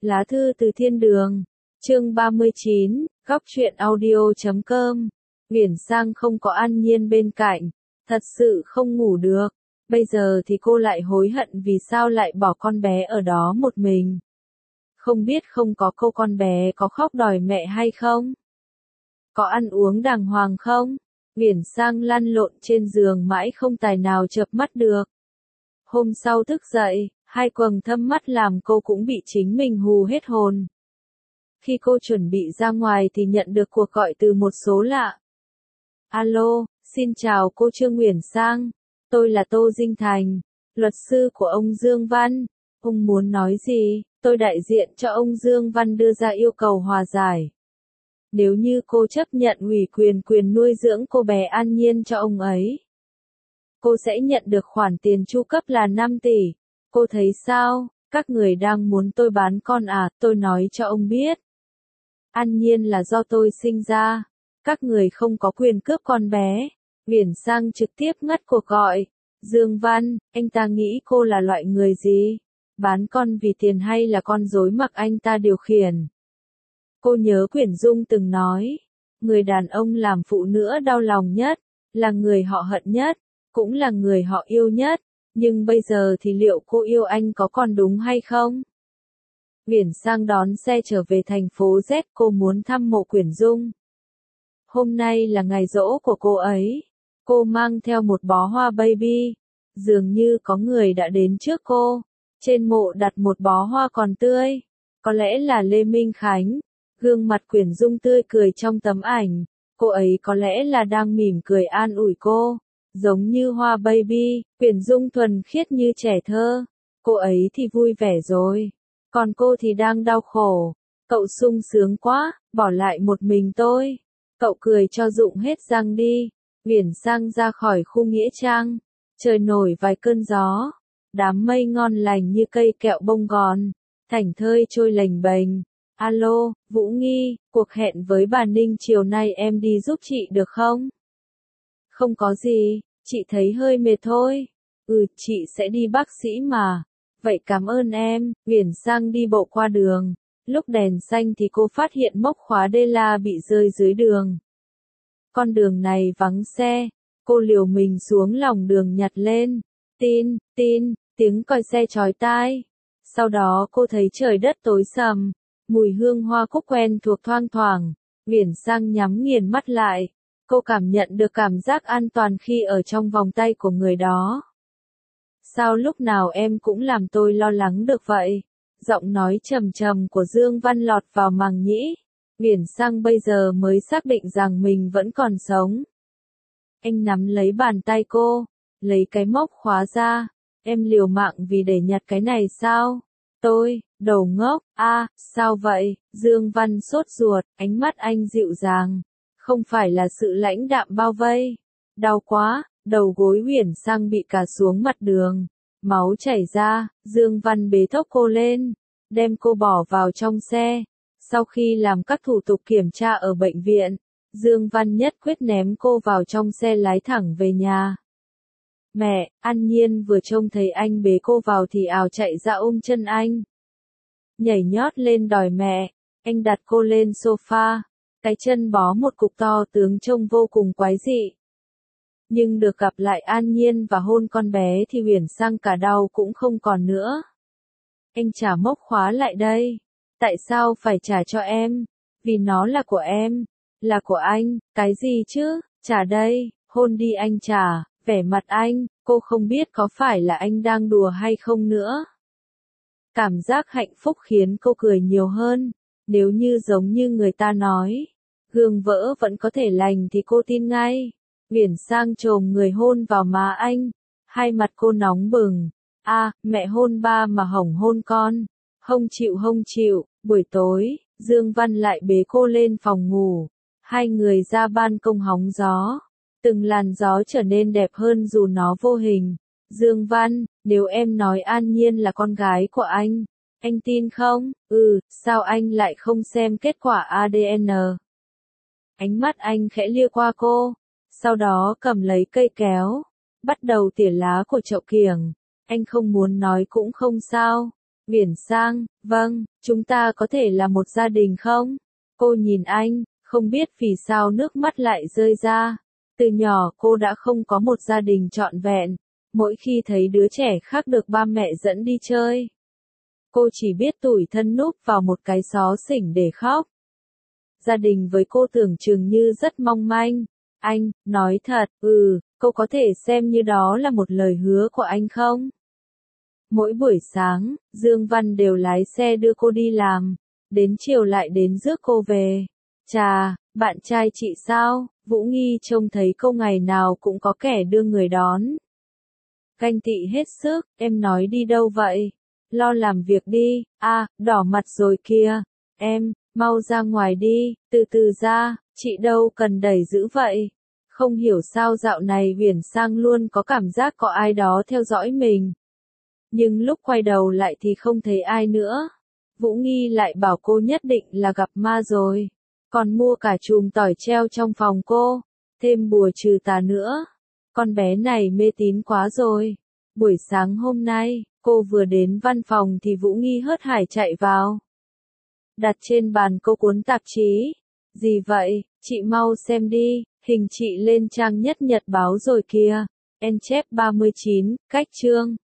Lá thư từ thiên đường. Chương 39, góc truyện audio.com. Uyển Sang không có An Nhiên bên cạnh, thật sự không ngủ được. Bây giờ thì cô lại hối hận vì sao lại bỏ con bé ở đó một mình. Không biết không có cô con bé có khóc đòi mẹ hay không? Có ăn uống đàng hoàng không? Uyển Sang lăn lộn trên giường mãi không tài nào chợp mắt được. Hôm sau thức dậy, hai quầng thâm mắt làm cô cũng bị chính mình hù hết hồn. Khi cô chuẩn bị ra ngoài thì nhận được cuộc gọi từ một số lạ. Alo, xin chào cô Trương Uyển Sang, tôi là Tô Dinh Thành, luật sư của ông Dương Văn. Ông muốn nói gì? Tôi đại diện cho ông Dương Văn đưa ra yêu cầu hòa giải. Nếu như cô chấp nhận ủy quyền nuôi dưỡng cô bé An Nhiên cho ông ấy, cô sẽ nhận được khoản tiền chu cấp là 5 tỷ. Cô thấy sao? Các người đang muốn tôi bán con à? Tôi nói cho ông biết. An Nhiên là do tôi sinh ra. Các người không có quyền cướp con bé. Uyển Sang trực tiếp ngắt cuộc gọi. Dương Văn, anh ta nghĩ cô là loại người gì? Bán con vì tiền hay là con rối mặc anh ta điều khiển? Cô nhớ Quyển Dung từng nói, người đàn ông làm phụ nữ đau lòng nhất, là người họ hận nhất, cũng là người họ yêu nhất. Nhưng bây giờ thì liệu cô yêu anh có còn đúng hay không? Uyển Sang đón xe trở về thành phố Z, cô muốn thăm mộ Quyển Dung. Hôm nay là ngày giỗ của cô ấy. Cô mang theo một bó hoa baby. Dường như có người đã đến trước cô. Trên mộ đặt một bó hoa còn tươi. Có lẽ là Lê Minh Khánh. Gương mặt Quyển Dung tươi cười trong tấm ảnh. Cô ấy có lẽ là đang mỉm cười an ủi cô. Giống như hoa baby, Quyển Dung thuần khiết như trẻ thơ. Cô ấy thì vui vẻ rồi. Còn cô thì đang đau khổ. Cậu sung sướng quá, bỏ lại một mình tôi. Cậu cười cho rụng hết răng đi. Uyển Sang ra khỏi khu nghĩa trang. Trời nổi vài cơn gió. Đám mây ngon lành như cây kẹo bông gòn. Thảnh thơi trôi lềnh bềnh. Alo, Vũ Nghi, cuộc hẹn với bà Ninh chiều nay em đi giúp chị được không? Không có gì, chị thấy hơi mệt thôi. Chị sẽ đi bác sĩ mà. Vậy cảm ơn em. Uyển Sang đi bộ qua đường. Lúc đèn xanh thì cô phát hiện móc khóa đê la bị rơi dưới đường. Con đường này vắng xe. Cô liều mình xuống lòng đường nhặt lên. Tin, tiếng còi xe chói tai. Sau đó cô thấy trời đất tối sầm. Mùi hương hoa cúc quen thuộc thoang thoảng. Uyển Sang nhắm nghiền mắt lại. Cô cảm nhận được cảm giác an toàn khi ở trong vòng tay của người đó. Sao lúc nào em cũng làm tôi lo lắng được vậy? Giọng nói trầm trầm của Dương Văn lọt vào màng nhĩ. Uyển Sang bây giờ mới xác định rằng mình vẫn còn sống. Anh nắm lấy bàn tay cô, lấy cái móc khóa ra. Em liều mạng vì để nhặt cái này sao? Tôi, đầu ngốc, sao vậy? Dương Văn sốt ruột, ánh mắt anh dịu dàng. Không phải là sự lãnh đạm bao vây. Đau quá, đầu gối Uyển Sang bị cà xuống mặt đường. Máu chảy ra, Dương Văn bế thốc cô lên, đem cô bỏ vào trong xe. Sau khi làm các thủ tục kiểm tra ở bệnh viện, Dương Văn nhất quyết ném cô vào trong xe lái thẳng về nhà. Mẹ, An Nhiên vừa trông thấy anh bế cô vào thì ào chạy ra ôm chân anh. Nhảy nhót lên đòi mẹ, anh đặt cô lên sofa, cái chân bó một cục to tướng trông vô cùng quái dị. Nhưng được gặp lại An Nhiên và hôn con bé thì Uyển Sang cả đau cũng không còn nữa. Anh trả móc khóa lại đây. Tại sao phải trả cho em? Vì nó là của em. Là của anh, cái gì chứ? Trả đây, hôn đi anh trả. Vẻ mặt anh, cô không biết có phải là anh đang đùa hay không nữa. Cảm giác hạnh phúc khiến cô cười nhiều hơn. Nếu như giống như người ta nói, gương vỡ vẫn có thể lành thì cô tin ngay. Uyển Sang chồm người hôn vào má anh. Hai mặt cô nóng bừng. Mẹ hôn ba mà hỏng hôn con. Hông chịu. Buổi tối, Dương Văn lại bế cô lên phòng ngủ. Hai người ra ban công hóng gió. Từng làn gió trở nên đẹp hơn dù nó vô hình. Dương Văn, nếu em nói An Nhiên là con gái của anh tin không? Sao anh lại không xem kết quả ADN? Ánh mắt anh khẽ lia qua cô, sau đó cầm lấy cây kéo, bắt đầu tỉa lá của chậu kiểng. Anh không muốn nói cũng không sao. Uyển Sang, vâng, chúng ta có thể là một gia đình không? Cô nhìn anh, không biết vì sao nước mắt lại rơi ra. Từ nhỏ cô đã không có một gia đình trọn vẹn. Mỗi khi thấy đứa trẻ khác được ba mẹ dẫn đi chơi, cô chỉ biết tủi thân núp vào một cái xó xỉnh để khóc. Gia đình với cô tưởng chừng như rất mong manh. Anh, nói thật, cô có thể xem như đó là một lời hứa của anh không? Mỗi buổi sáng, Dương Văn đều lái xe đưa cô đi làm, đến chiều lại đến rước cô về. Chà, bạn trai chị sao? Vũ Nghi trông thấy cô ngày nào cũng có kẻ đưa người đón. Ganh tị hết sức, em nói đi đâu vậy? Lo làm việc đi, đỏ mặt rồi kìa. Em, mau ra ngoài đi, từ từ ra, chị đâu cần đẩy dữ vậy. Không hiểu sao dạo này Uyển Sang luôn có cảm giác có ai đó theo dõi mình. Nhưng lúc quay đầu lại thì không thấy ai nữa. Vũ Nghi lại bảo cô nhất định là gặp ma rồi. Còn mua cả chùm tỏi treo trong phòng cô. Thêm bùa trừ tà nữa. Con bé này mê tín quá rồi. Buổi sáng hôm nay, cô vừa đến văn phòng thì Vũ Nghi hớt hải chạy vào. Đặt trên bàn cô cuốn tạp chí. Gì vậy, chị mau xem đi, hình chị lên trang nhất nhật báo rồi kìa. En chép 39, cách chương.